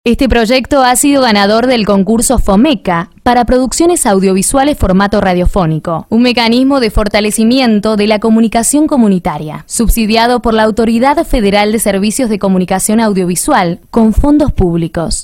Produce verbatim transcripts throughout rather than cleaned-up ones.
Este proyecto ha sido ganador del concurso FOMECA para producciones audiovisuales formato radiofónico, un mecanismo de fortalecimiento de la comunicación comunitaria, subsidiado por la Autoridad Federal de Servicios de Comunicación Audiovisual con fondos públicos.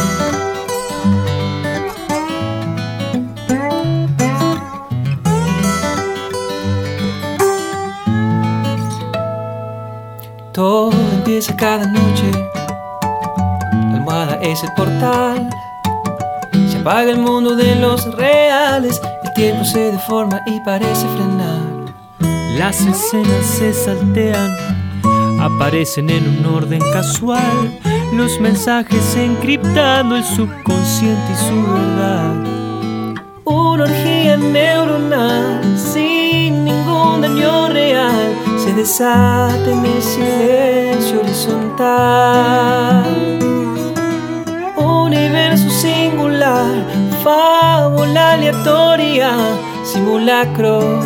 Todo empieza cada noche. La almohada es el portal. Se apaga el mundo de los reales. El tiempo se deforma y parece frenar. Las escenas se saltean, aparecen en un orden casual. Los mensajes encriptando el subconsciente y su verdad. Una orgía neuronal sin ningún daño real se desata en el silencio horizontal. Universo singular, fábula aleatoria, simulacro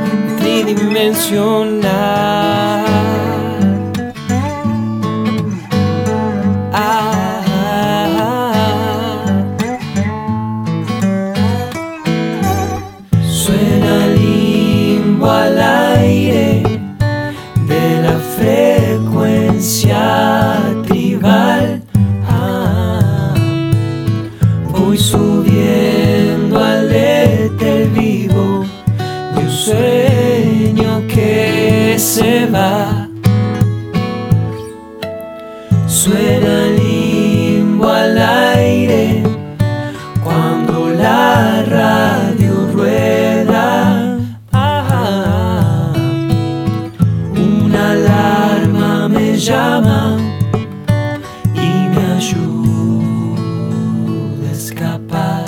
tridimensional. Ah, ah, ah. Suena limbo al aire de la frecuencia tribal. Ah, voy subiendo al éter vivo de un sueño que se va. Suena limbo al aire cuando la radio rueda. Ah, una alarma me llama y me ayuda a escapar.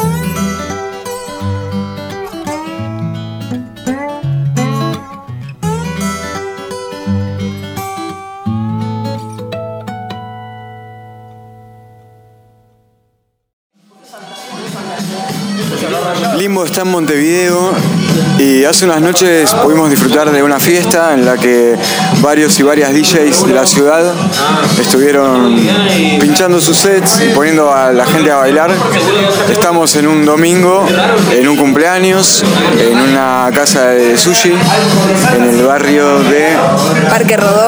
Limbo está en Montevideo y hace unas noches pudimos disfrutar de una fiesta en la que varios y varias D Js de la ciudad estuvieron pinchando sus sets y poniendo a la gente a bailar. Estamos en un domingo, en un cumpleaños, en una casa de sushi, en el barrio de Parque Rodó.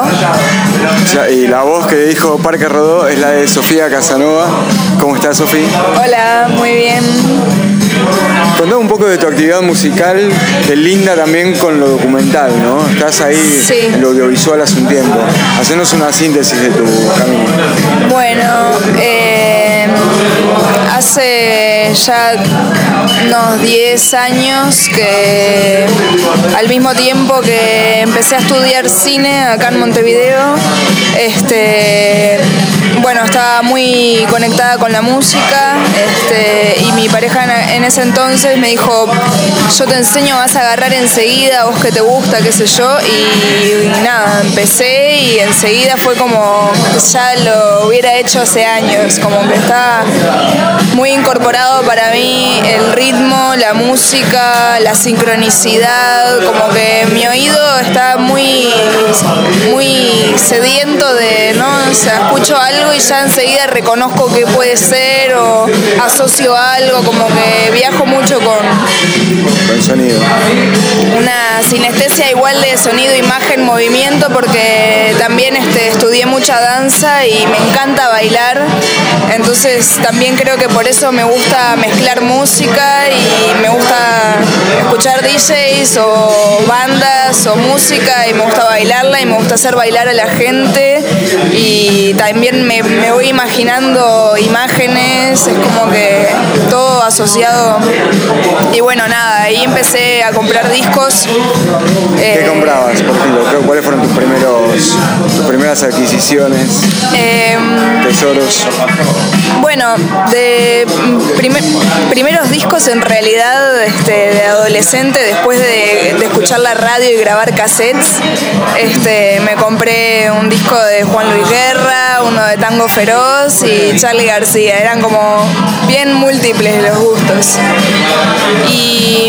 Y la voz que dijo Parque Rodó es la de Sofía Casanova. ¿Cómo estás, Sofía? Hola, muy bien. Contame un poco de tu actividad musical, que linda también con lo documental, ¿no? Estás ahí Sí. en lo audiovisual hace un tiempo. Hacenos una síntesis de tu camino. Bueno, eh, hace ya unos diez años que al mismo tiempo que empecé a estudiar cine acá en Montevideo, este, bueno, estaba muy conectada con la música, este, y mi pareja en, en ese entonces me dijo, yo te enseño, vas a agarrar enseguida, vos que te gusta, qué sé yo, y, y nada, empecé y enseguida fue como que ya lo hubiera hecho hace años, como que está muy incorporado para mí el ritmo, la música, la sincronicidad, como que mi oído está muy, muy sediento de, ¿no? O sea, escucho algo y ya enseguida reconozco qué puede ser o asocio algo, como que viajo mucho con Con sonido. una sinestesia igual de sonido, imagen, movimiento, porque también este, estudié mucha danza y me encanta bailar, entonces también creo que por eso me gusta mezclar música y me gusta escuchar D Js o bandas o música y me gusta bailarla y me gusta hacer bailar a la gente y también me, me voy imaginando imágenes, es como que todo asociado. Y bueno, nada, ahí empecé a comprar discos. ¿Qué eh, comprabas, por ejemplo? ¿Cuáles fueron tus primeros, tus primeras adquisiciones? Eh, Tesoros. Bueno, de primer, primeros discos en realidad este, de adolescente, después de, de escuchar la radio y grabar cassettes, este, me compré un disco de Juan Luis Guerra, uno de Tango Feroz y Charly García. Eran como bien múltiples los gustos. Y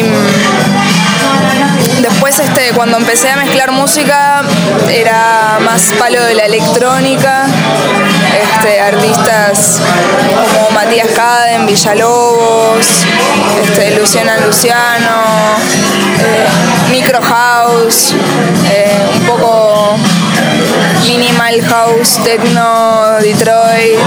después este, cuando empecé a mezclar música era más palo de la electrónica, este, artistas Esteban Villalobos, este, Luciana Luciano, eh, Micro House, eh, un poco Minimal House, Techno, Detroit.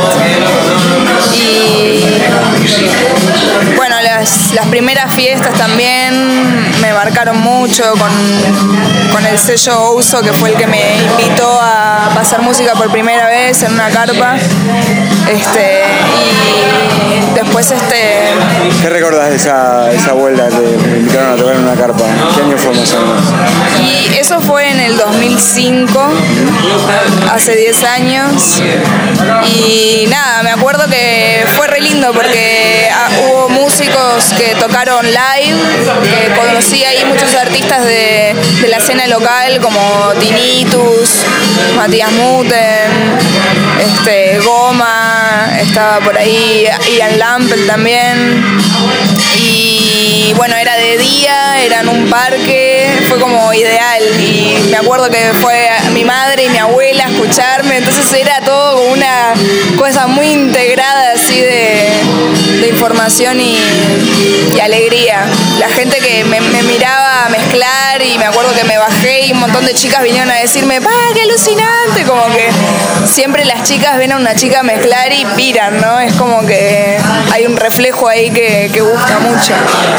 Y bueno, las, las primeras fiestas también me marcaron mucho con, con el sello Ouso, que fue el que me invitó a pasar música por primera vez en una carpa. Este, y después este... ¿Qué recordás de esa, esa vuelta que me invitaron a tocar en una carpa? ¿Qué año fue más o menos? Y eso fue en el dos mil cinco, hace diez años. Y nada, me acuerdo que fue re lindo porque ah, hubo músicos que tocaron live, que conocí ahí muchos artistas de, de la escena local como Tinnitus, Matías Muten, este, Goma, estaba por ahí Ian Lampel también. Y bueno, era de día, era en un parque, fue como ideal. Y me acuerdo que fue mi madre y mi abuela a escucharme, entonces era todo como una cosa muy integrada así de, de información y, y alegría. La gente que me, me miraba a mezclar y me acuerdo que me bajé y un montón de chicas vinieron a decirme, ¡pa, qué alucinante! Como que siempre las chicas ven a una chica mezclar y piran, ¿no? Es como que hay un reflejo ahí que, que gusta mucho.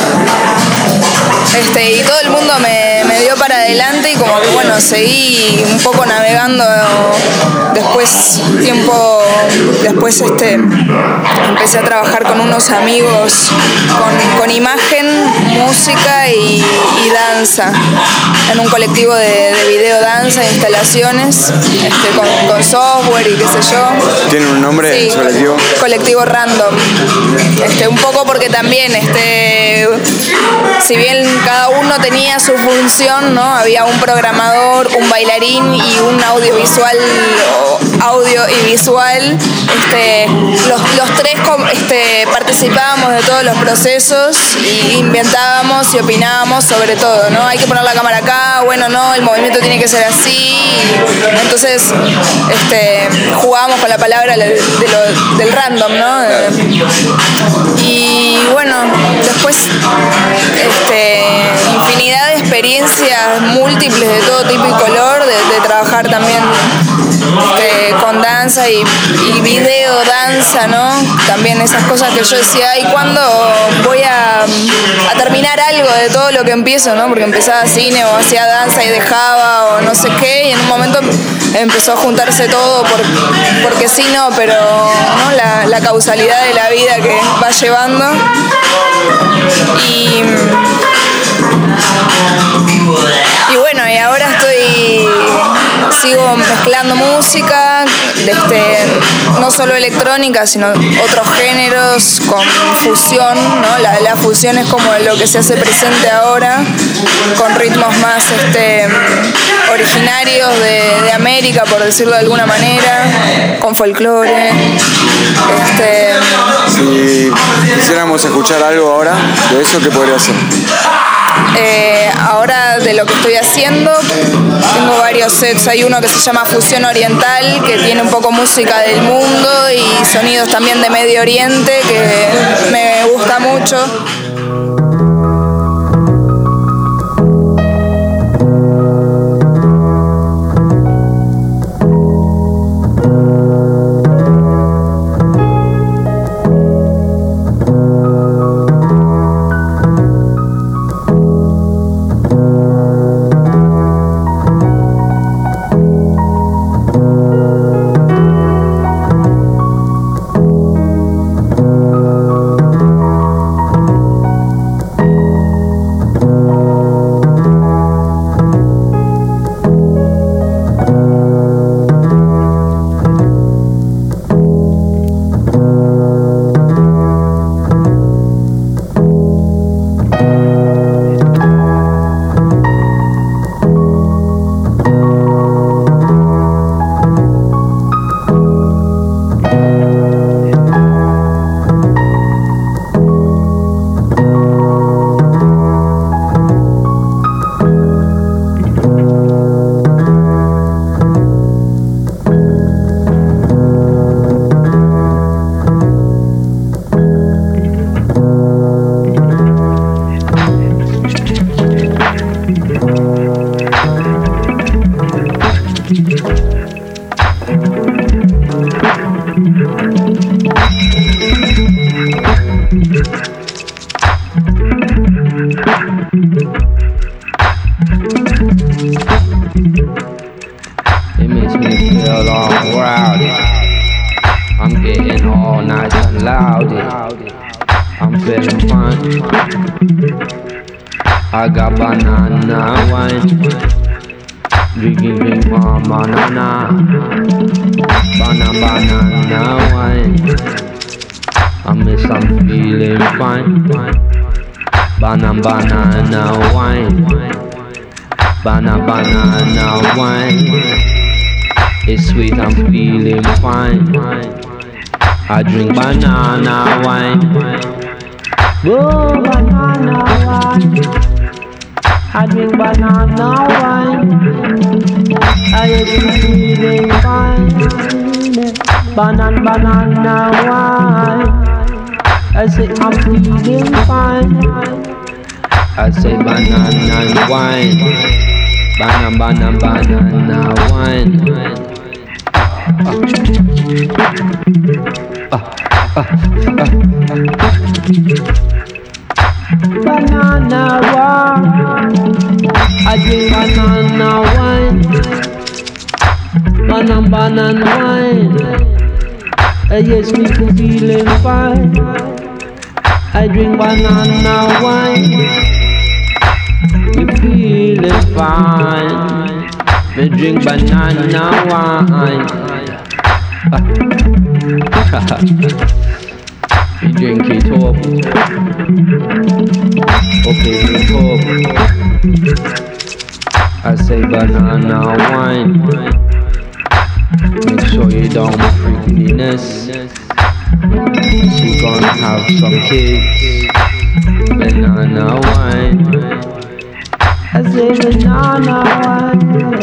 Este, y todo el mundo me, me dio para adelante y como que bueno, seguí un poco navegando después, tiempo después este, empecé a trabajar con unos amigos con, con imagen, música y, y danza, en un colectivo de, de video danza, instalaciones, este, con, con software y qué sé yo. ¿Tiene un nombre sí, el colectivo? Colectivo Random. Este, un poco porque también, este, si bien cada uno tenía su función, ¿no? Había un programador, un bailarín y un audiovisual, audio y visual. Este, los, los tres este, participábamos de todos los procesos y inventábamos y opinábamos sobre todo, ¿no? Hay que poner la cámara acá, bueno, no, el movimiento tiene que ser así. Entonces, este, jugábamos con la palabra de lo, del random, ¿no? Y bueno, después, este, infinidad de experiencias múltiples de todo tipo y color, de, de trabajar también este, con danza y, y video danza, ¿no? También esas cosas que yo decía, ¿y cuándo voy a, a terminar algo de todo lo que empiezo, ¿no? Porque empezaba cine o hacía danza y dejaba o no sé qué, y en un momento empezó a juntarse todo por, porque sí, no, pero ¿no? La, la causalidad de la vida que va llevando. Y, y bueno, y ahora estoy, sigo mezclando música, este, no solo electrónica, sino otros géneros con fusión, ¿no? La, la fusión es como lo que se hace presente ahora, con ritmos más este, originarios de, de América, por decirlo de alguna manera, con folclore. Este, si quisiéramos escuchar algo ahora de eso, ¿qué podría ser? Eh, ahora de lo que estoy haciendo tengo varios sets, hay uno que se llama Fusión Oriental, que tiene un poco música del mundo y sonidos también de Medio Oriente, que me gusta mucho. loud. I'm feeling fine. I got banana wine. Drinking, drink more banana. Banana, banana wine. I miss, I'm feeling fine. Banana, banana wine. Banana, banana wine. It's sweet, I'm feeling fine. I drink banana wine. Oh, banana wine. I drink banana wine. I am feeling fine. Banana, banana wine. I say I'm feeling fine. I say banana wine. Banana, banana, banana wine. Uh, uh, uh, uh, uh. Banana wine. I drink banana wine. Banana, banana wine. Uh, yes, me feeling fine. I drink banana wine. Me feeling fine. Me drink banana wine. Me drink it up. Okay, it up. I say banana wine. Make sure you don't freakiness. She gonna have some kids. Banana wine. I say banana wine.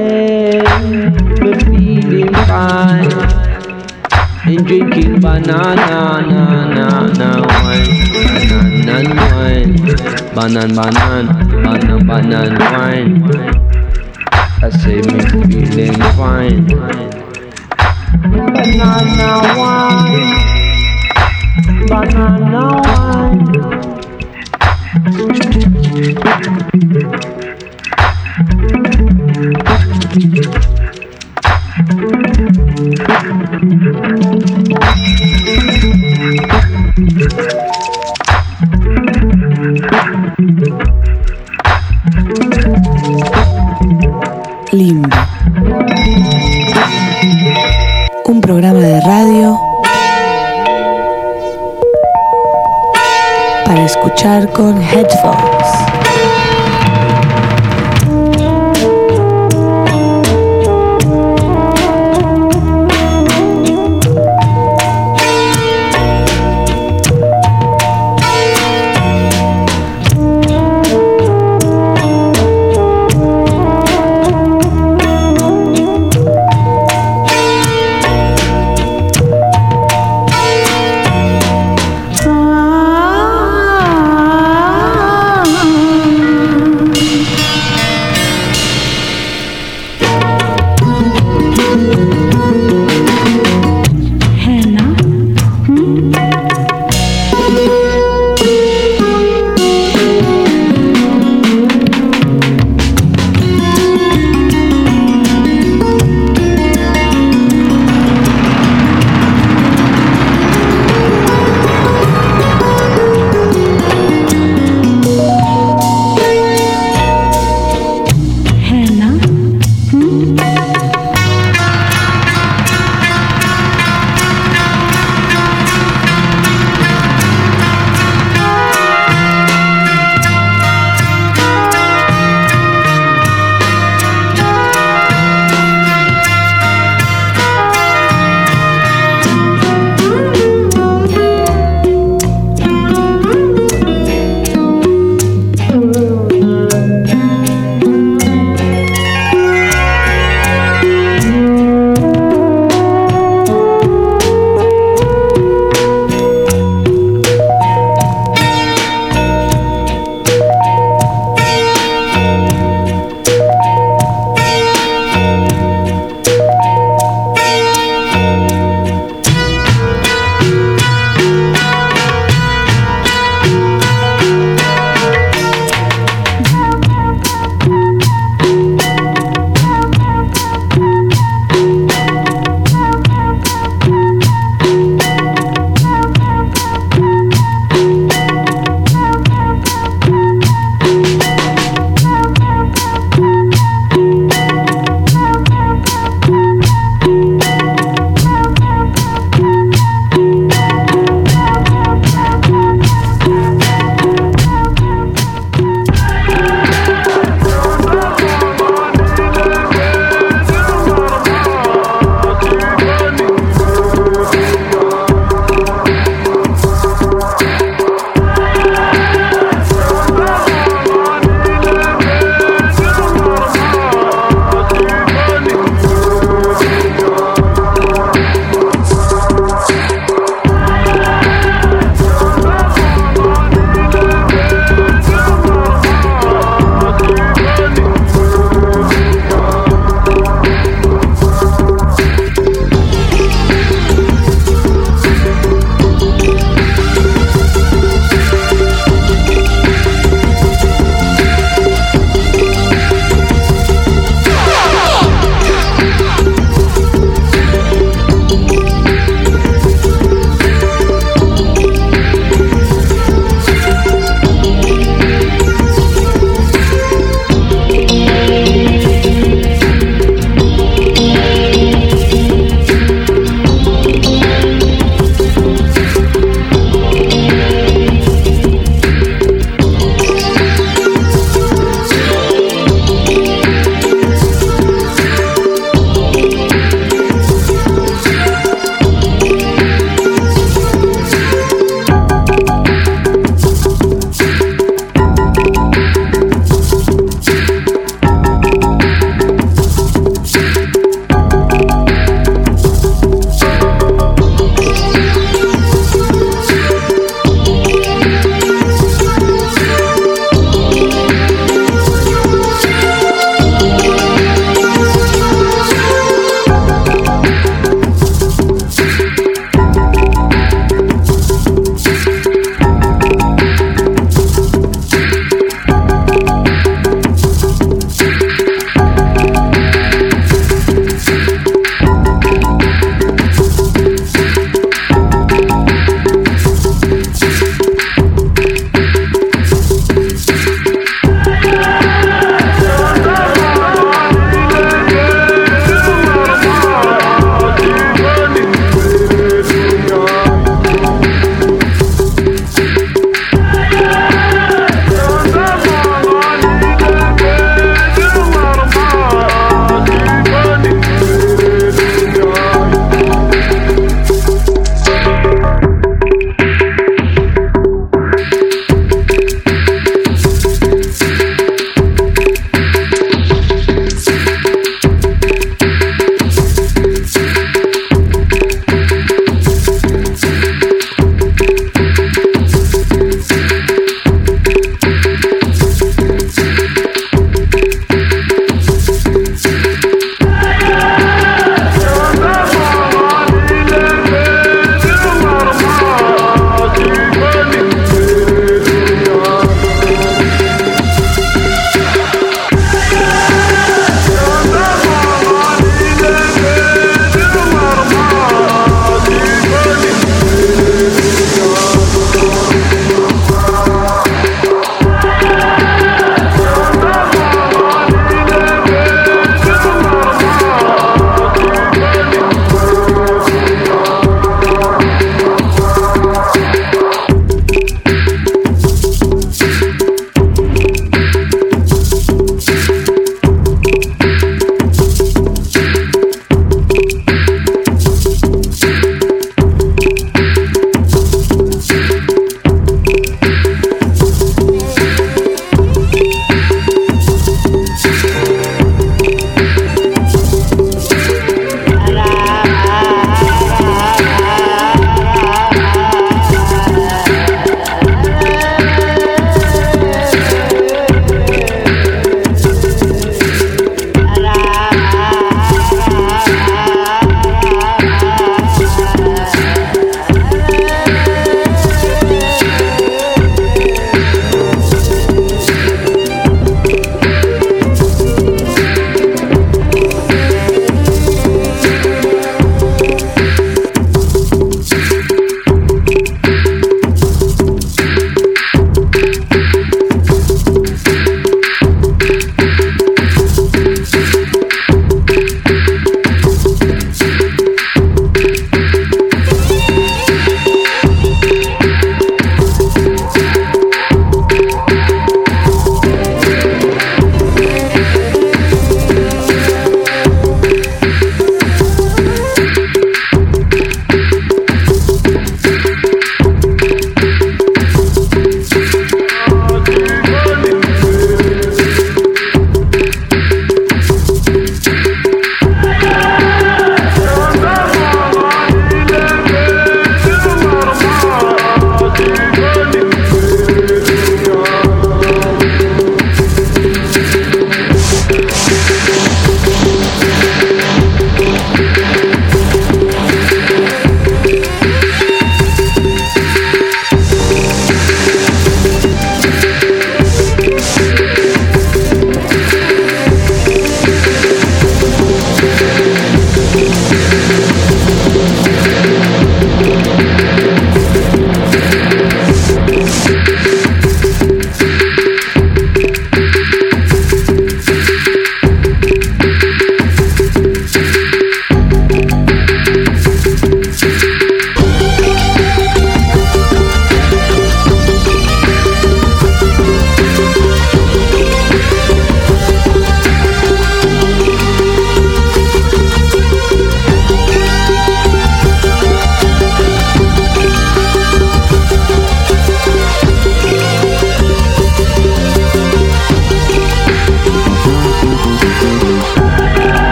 Me feeling fine. And drinking banana, na na na wine, banana wine, banan banan, banan banan wine. I say me feeling fine. Banana wine, banana wine. Limbo. Un programa de radio para escuchar con headphones. Ah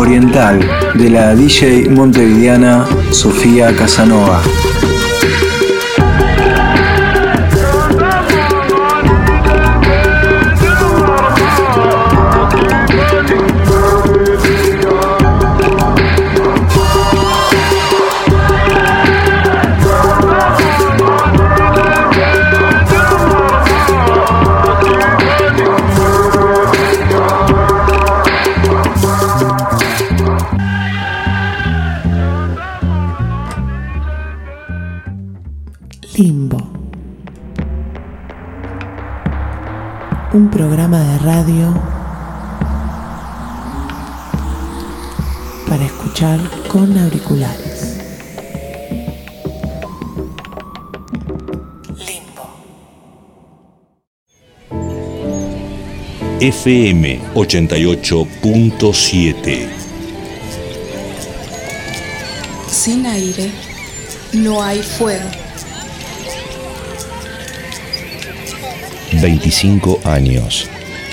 Oriental de la D J montevideana Sofía Casanova. Limbo. Un programa de radio para escuchar con auriculares. Limbo. F M ochenta y ocho punto siete. Sin aire no hay fuego. veinticinco años.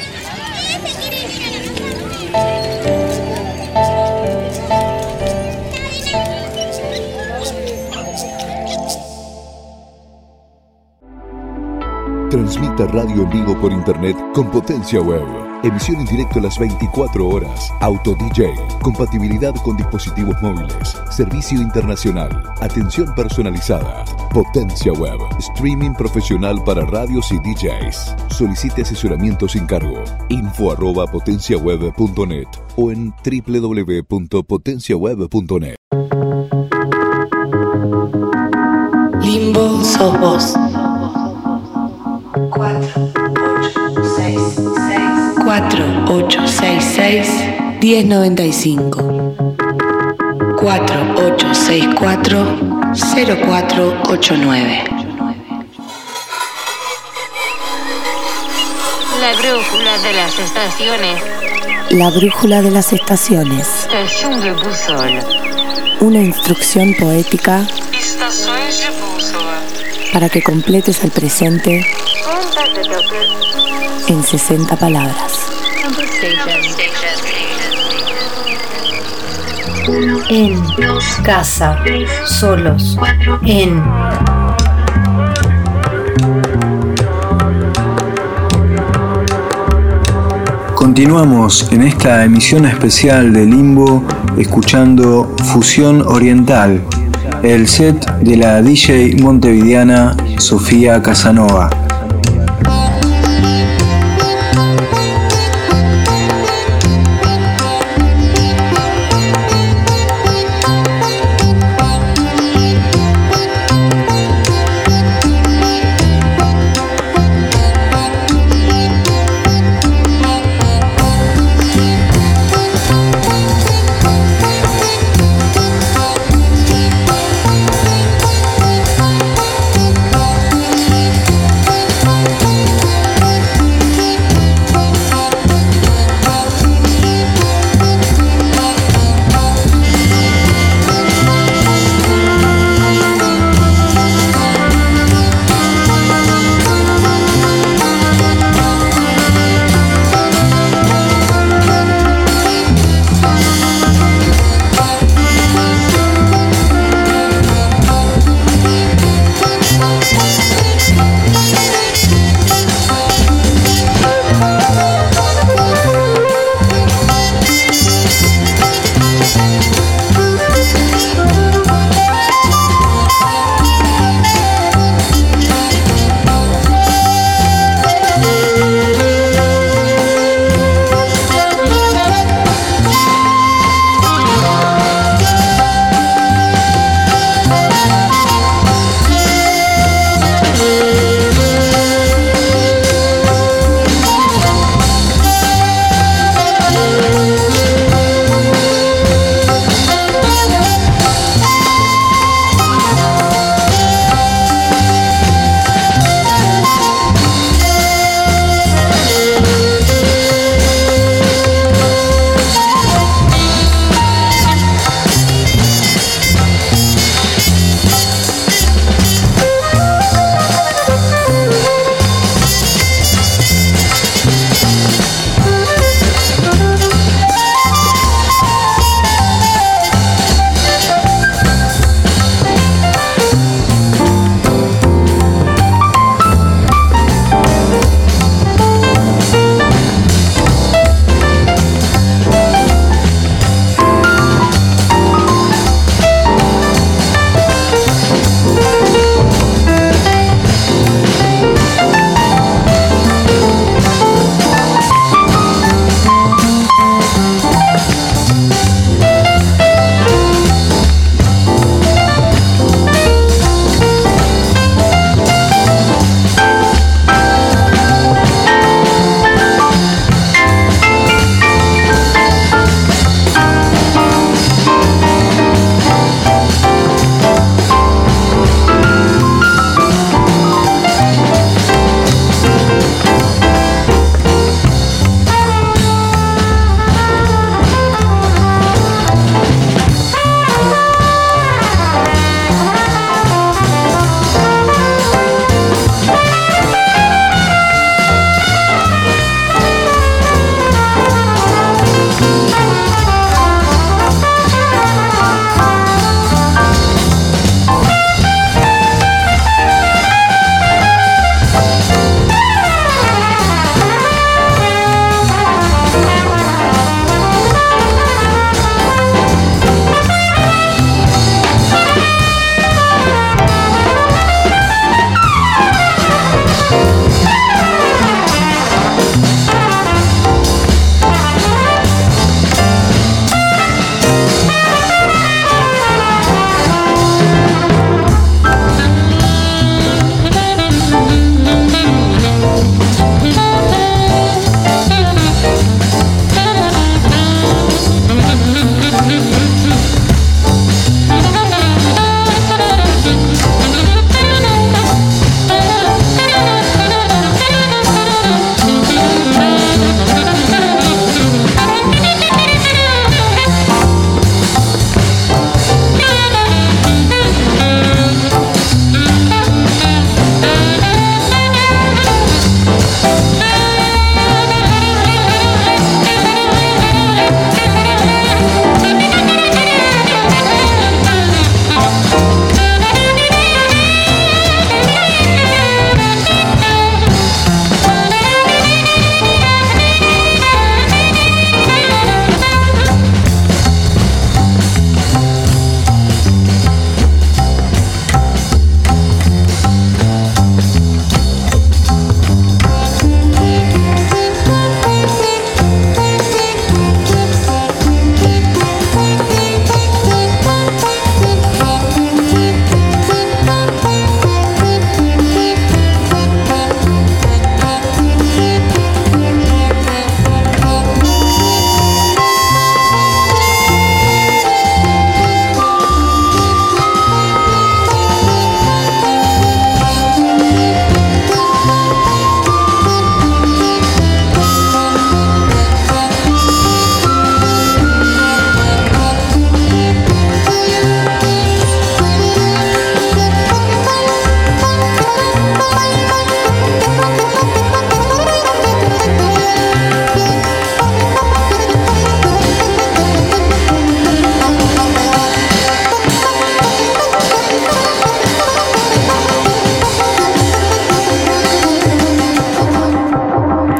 Transmite radio en vivo por internet con Potencia Web. Emisión en directo a las veinticuatro horas. Auto D J. Compatibilidad con dispositivos móviles. Servicio internacional. Atención personalizada. Potencia Web. Streaming profesional para radios y D Js. Solicite asesoramiento sin cargo. Info arroba potenciaweb punto net o en doble u doble u doble u punto potencia web punto net. Limbo sos vos. cuatro ocho seis seis diez noventa y cinco. cuatro ocho seis cuatro cero cuatro ocho nueve. La brújula de las estaciones. La brújula de las estaciones. Estación de bússola. Una instrucción poética Estações de bússola. para que completes el presente en sesenta palabras. En casa, solos, en Continuamos en esta emisión especial de Limbo escuchando Fusión Oriental, el set de la D J montevideana Sofía Casanova.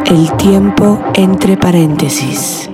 El tiempo entre paréntesis.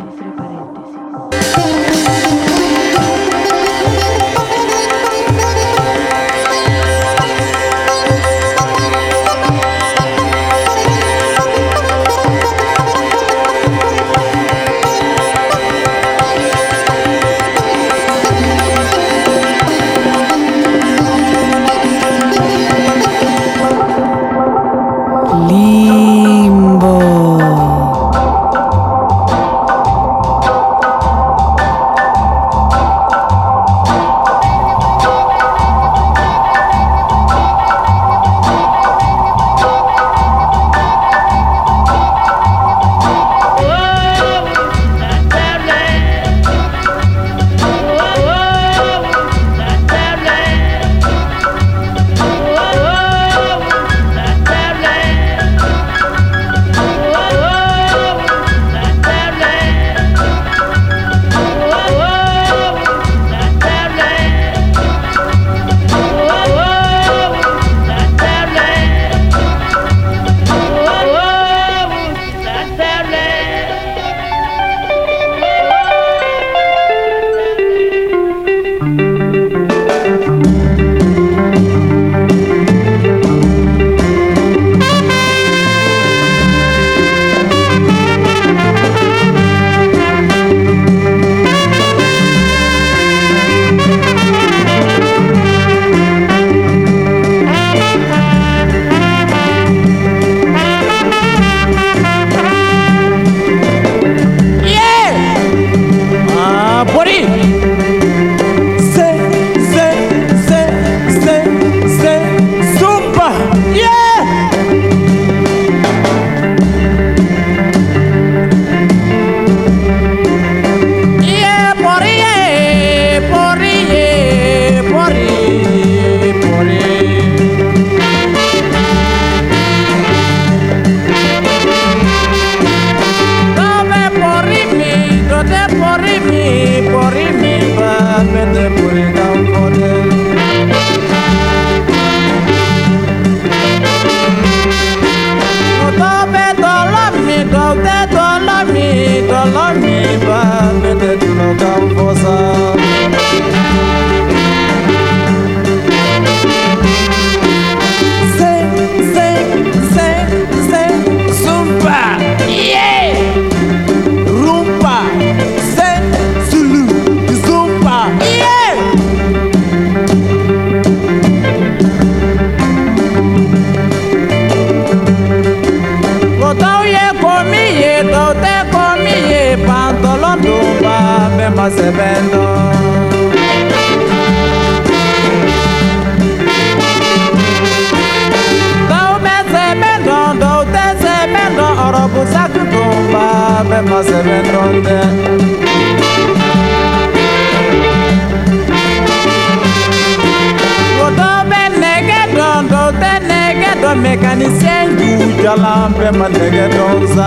Mécanicien du jalan pe madege donza.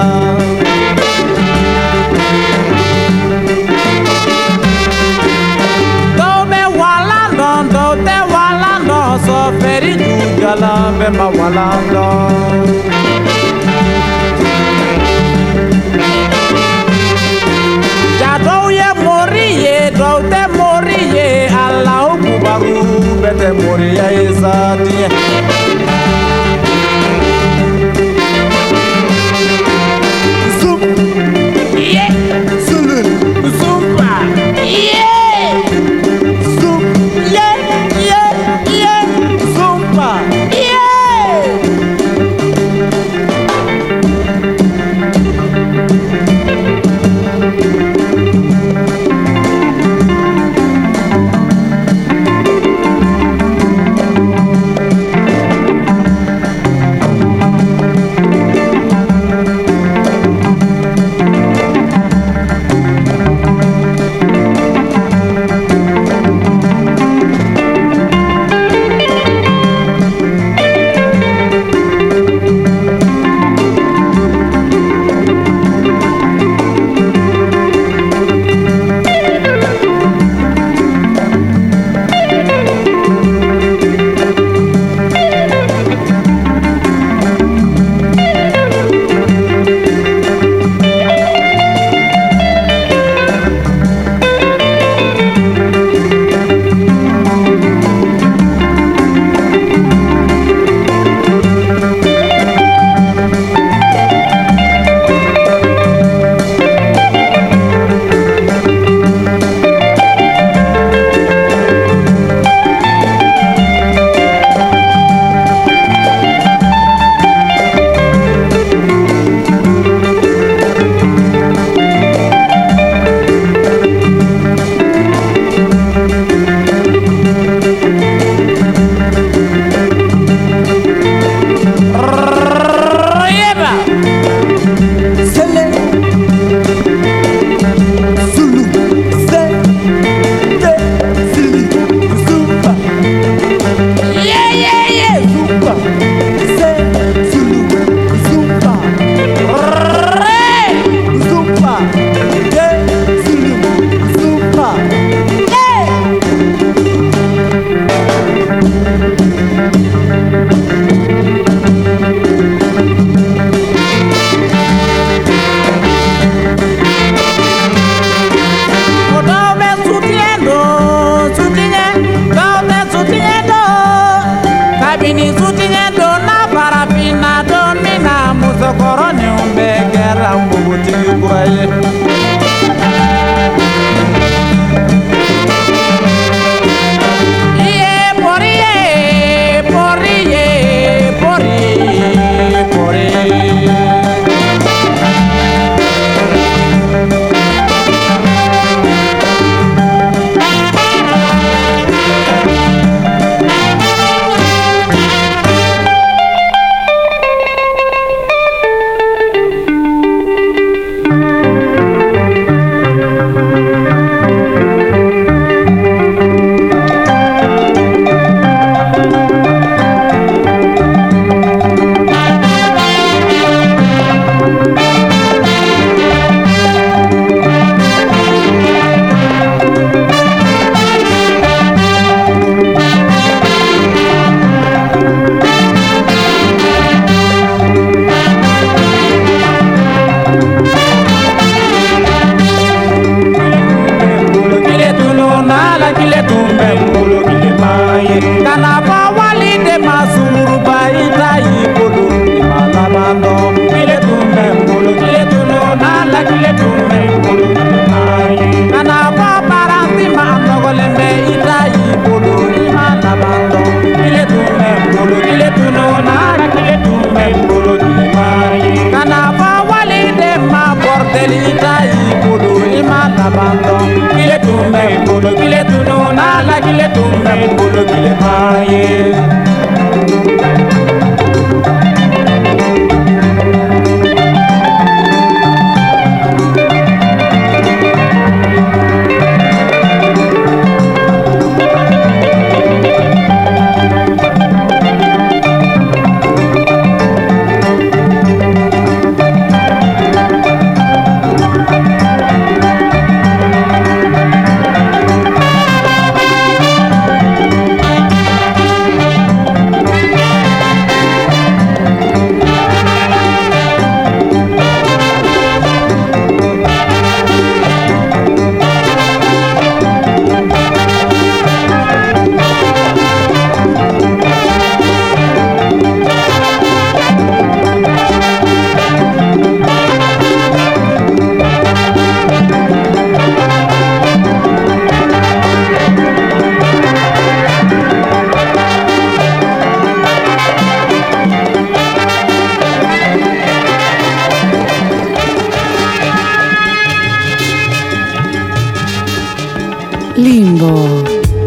Do me walando, do te walando, so feri du jalan pe ma walando. Ya do ye moriye, do te moriye, Allah kubaru bete moriye izadi. ye. Iye pori ye, pori ye, pori, pori. Limbo.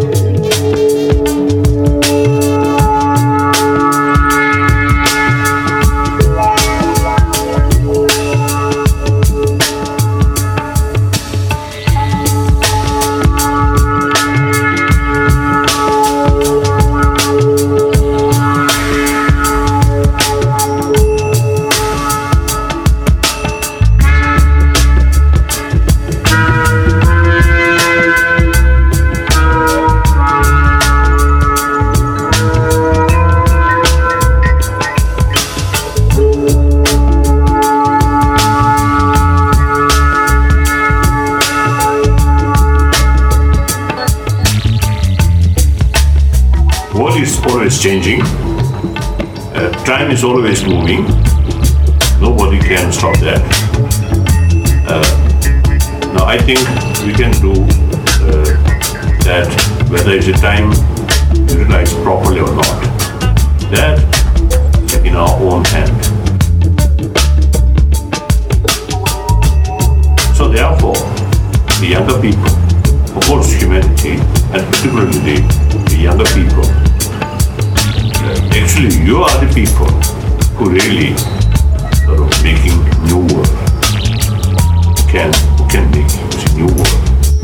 Changing. Uh, time is always moving. Nobody can stop that. Uh, now I think we can do uh, that whether it's a time utilized properly or not. That is in our own hand. So therefore, the younger people, of course humanity, and particularly the, the younger people, actually, you are the people who really sort of making new world. Can can make a new world.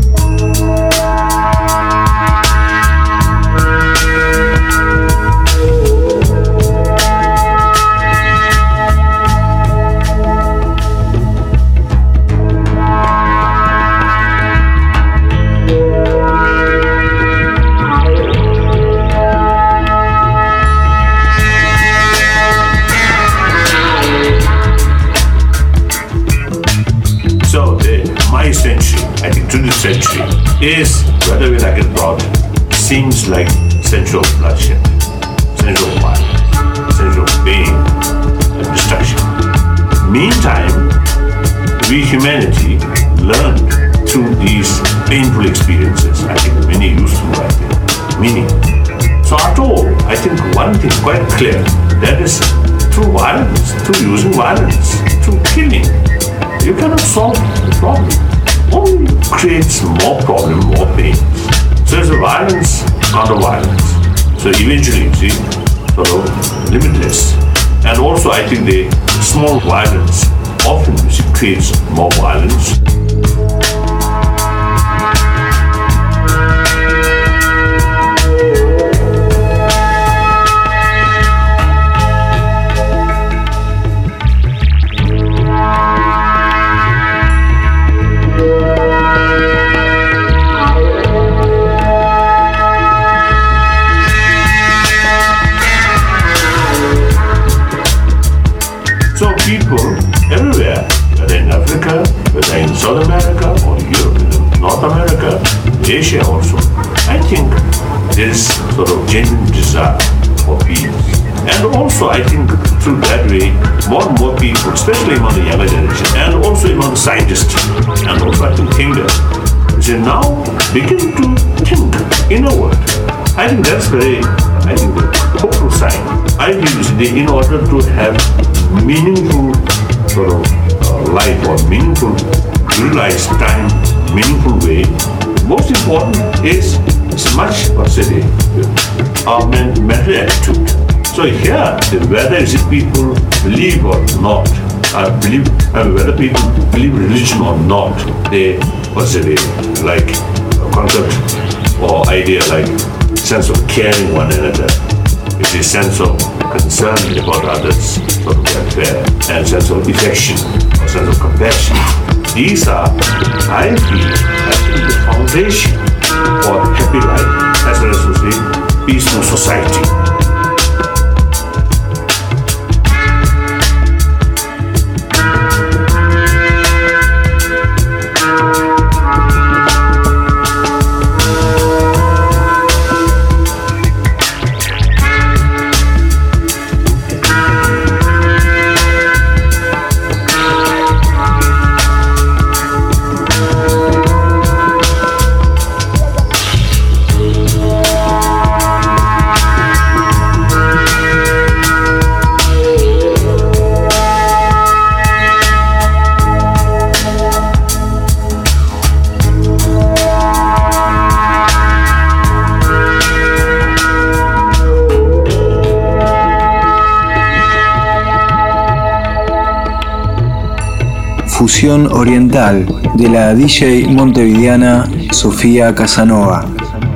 Century is, whether we like it or not, seems like century of bloodshed, century of violence, century of pain and destruction. Meantime, we humanity learned through these painful experiences. I think many useful, I think, meaning. So after all, I think one thing quite clear, that is through violence, through using violence, through killing, you cannot solve the problem. Only creates more problem, more pain. So it's a violence, not a violence. So eventually, see, sort of limitless. And also I think the small violence often creates more violence. People everywhere, whether in Africa, whether in South America or Europe, North America, Asia also, I think there is sort of genuine desire for peace. And also I think through that way, more and more people, especially among the younger generation, and also among the scientists, and also I think thinkers, they now begin to think inward. I think that's very, I think, a hopeful sign. I believe in order to have meaningful sort of uh, life or meaningful utilized time, meaningful way, most important is as much consider our mental attitude. So here, whether is it people believe or not, uh, believe, uh, whether people believe religion or not, they consider like a concept or idea like sense of caring one another. It's a sense of concern about others, sort of welfare, and sense of affection or sense of compassion. These are, I feel, I think the foundation for happy life as well as to say peaceful society. Fusión oriental de la D J montevideana Sofía Casanova.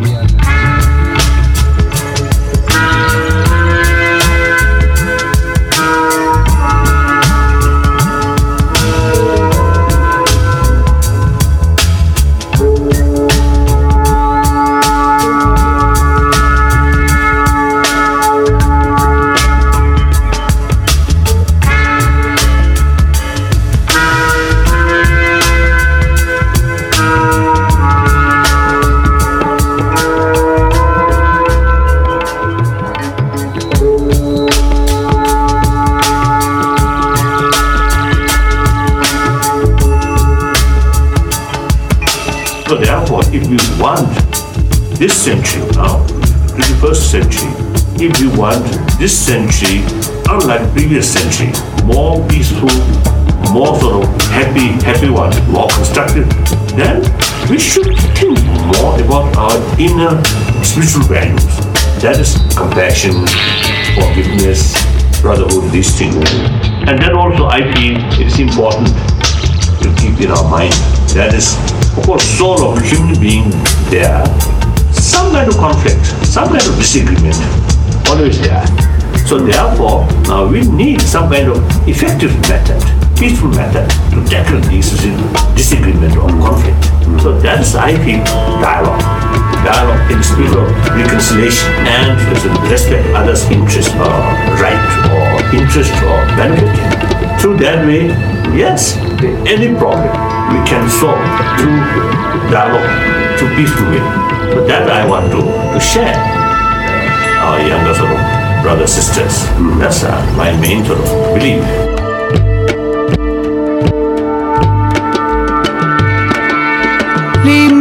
So therefore, if we want this century now, twenty-first century, if we want this century, unlike previous century, more peaceful, more sort of happy, happy one, more constructive, then we should think more about our inner spiritual values. That is compassion, forgiveness, brotherhood, these things. And then also I feel it is important to keep in our mind. That is, of course, soul of a human being there. Some kind of conflict, some kind of disagreement, always there. So therefore, now we need some kind of effective method, peaceful method to tackle this disagreement or conflict. So that's, I think, dialogue. Dialogue in the spirit of reconciliation and respect others' interest or right or interest or benefit. Through that way, yes, any problem we can solve through dialogue, through peaceful way. So that I want to, to share our younger sort of brothers, sisters. That's uh, my main sort of belief.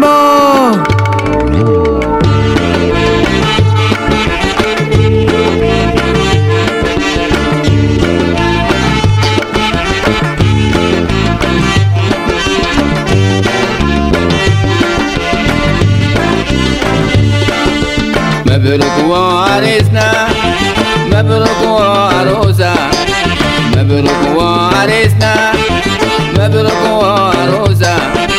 limbo. مبروك وعريسنا مبروك وعروسة مبروك وعريسنا مبروك وعروسة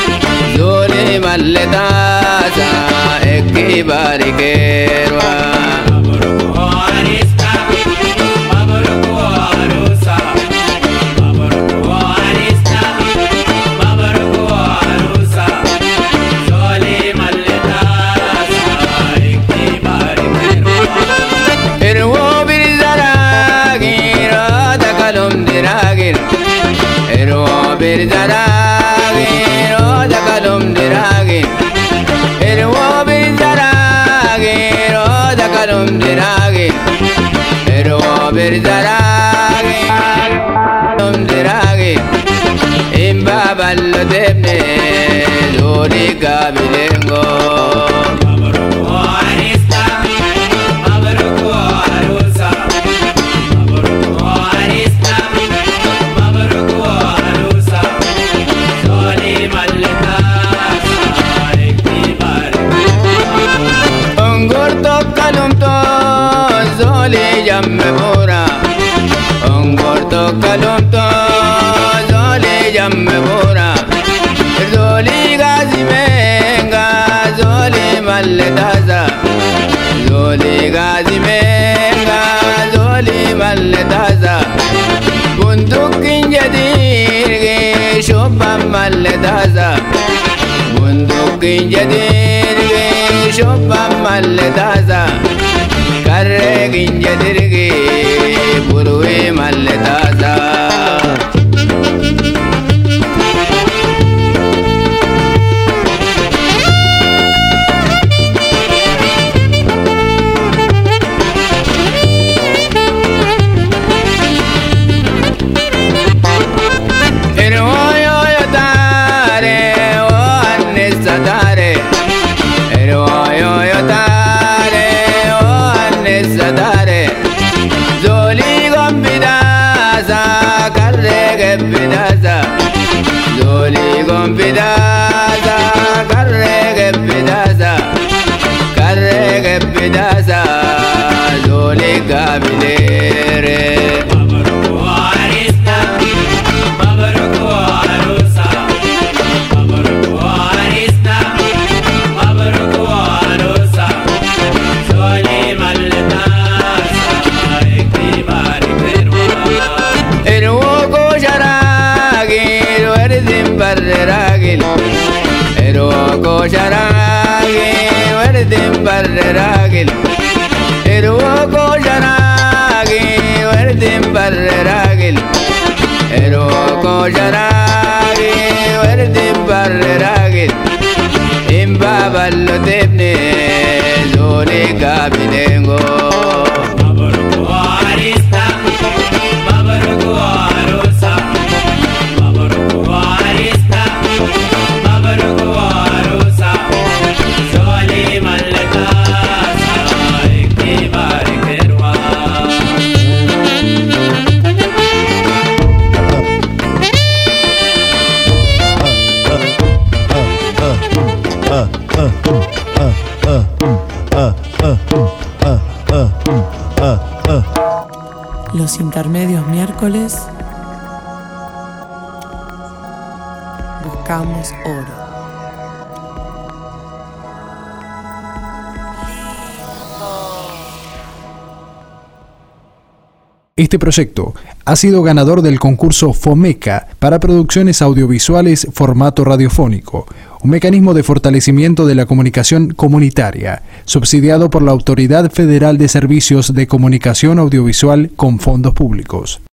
زولي ملتاسا اكي باركيروا مبروك وعريسنا مبروك وعروسة مبروك وعريسنا مبروك وعروسة زولي ملتاسا اكي باركيروا ارو بالزراغير دكالوم دراغير ارو بالزراغير دكالوم دراغير ارو بالزراغير دكالوم دراغير ارو بالزراغير دكالوم دراغير ام بابا لدبني دوري قابلنغو مبروك وعريسنا مبروك وعروسة مبروك وعريسنا مبروك وعروسة زولي ملتاسا اكي باركيروا انغور توكلم تو زولي جم بورا انغور توكلم تو زولي جم بورا زولي غازي منغا زولي ملتاسا زولي غازي منغا زولي ملتاسا بندقين جدير شوبا ملتاسا بندقين جدير شوبا ملتاسا كرقين جدير بروي ملتاسا Pidasa, carrega pidasa, carrega pidasa, zoli gabilere. Mabruku arista, mabruku arusa, mabruku arista, mabruku arusa, zoli maltasa, ekibari perwa. Eruko sharagi, erdim barragil, eruko sharagi, erdim barragil, eruko sharagi, erdim barragil, eruko sharagi, erdim barragil, imba ballo tebne zoli gabilengo. Mabruku arista, mabruku arusa, mabruku arista, mabruku arusa, zoli maltasa ekibari kerwa. Los intermedios miércoles buscamos oro. Este proyecto ha sido ganador del concurso FOMECA para producciones audiovisuales formato radiofónico, un mecanismo de fortalecimiento de la comunicación comunitaria, subsidiado por la Autoridad Federal de Servicios de Comunicación Audiovisual con fondos públicos.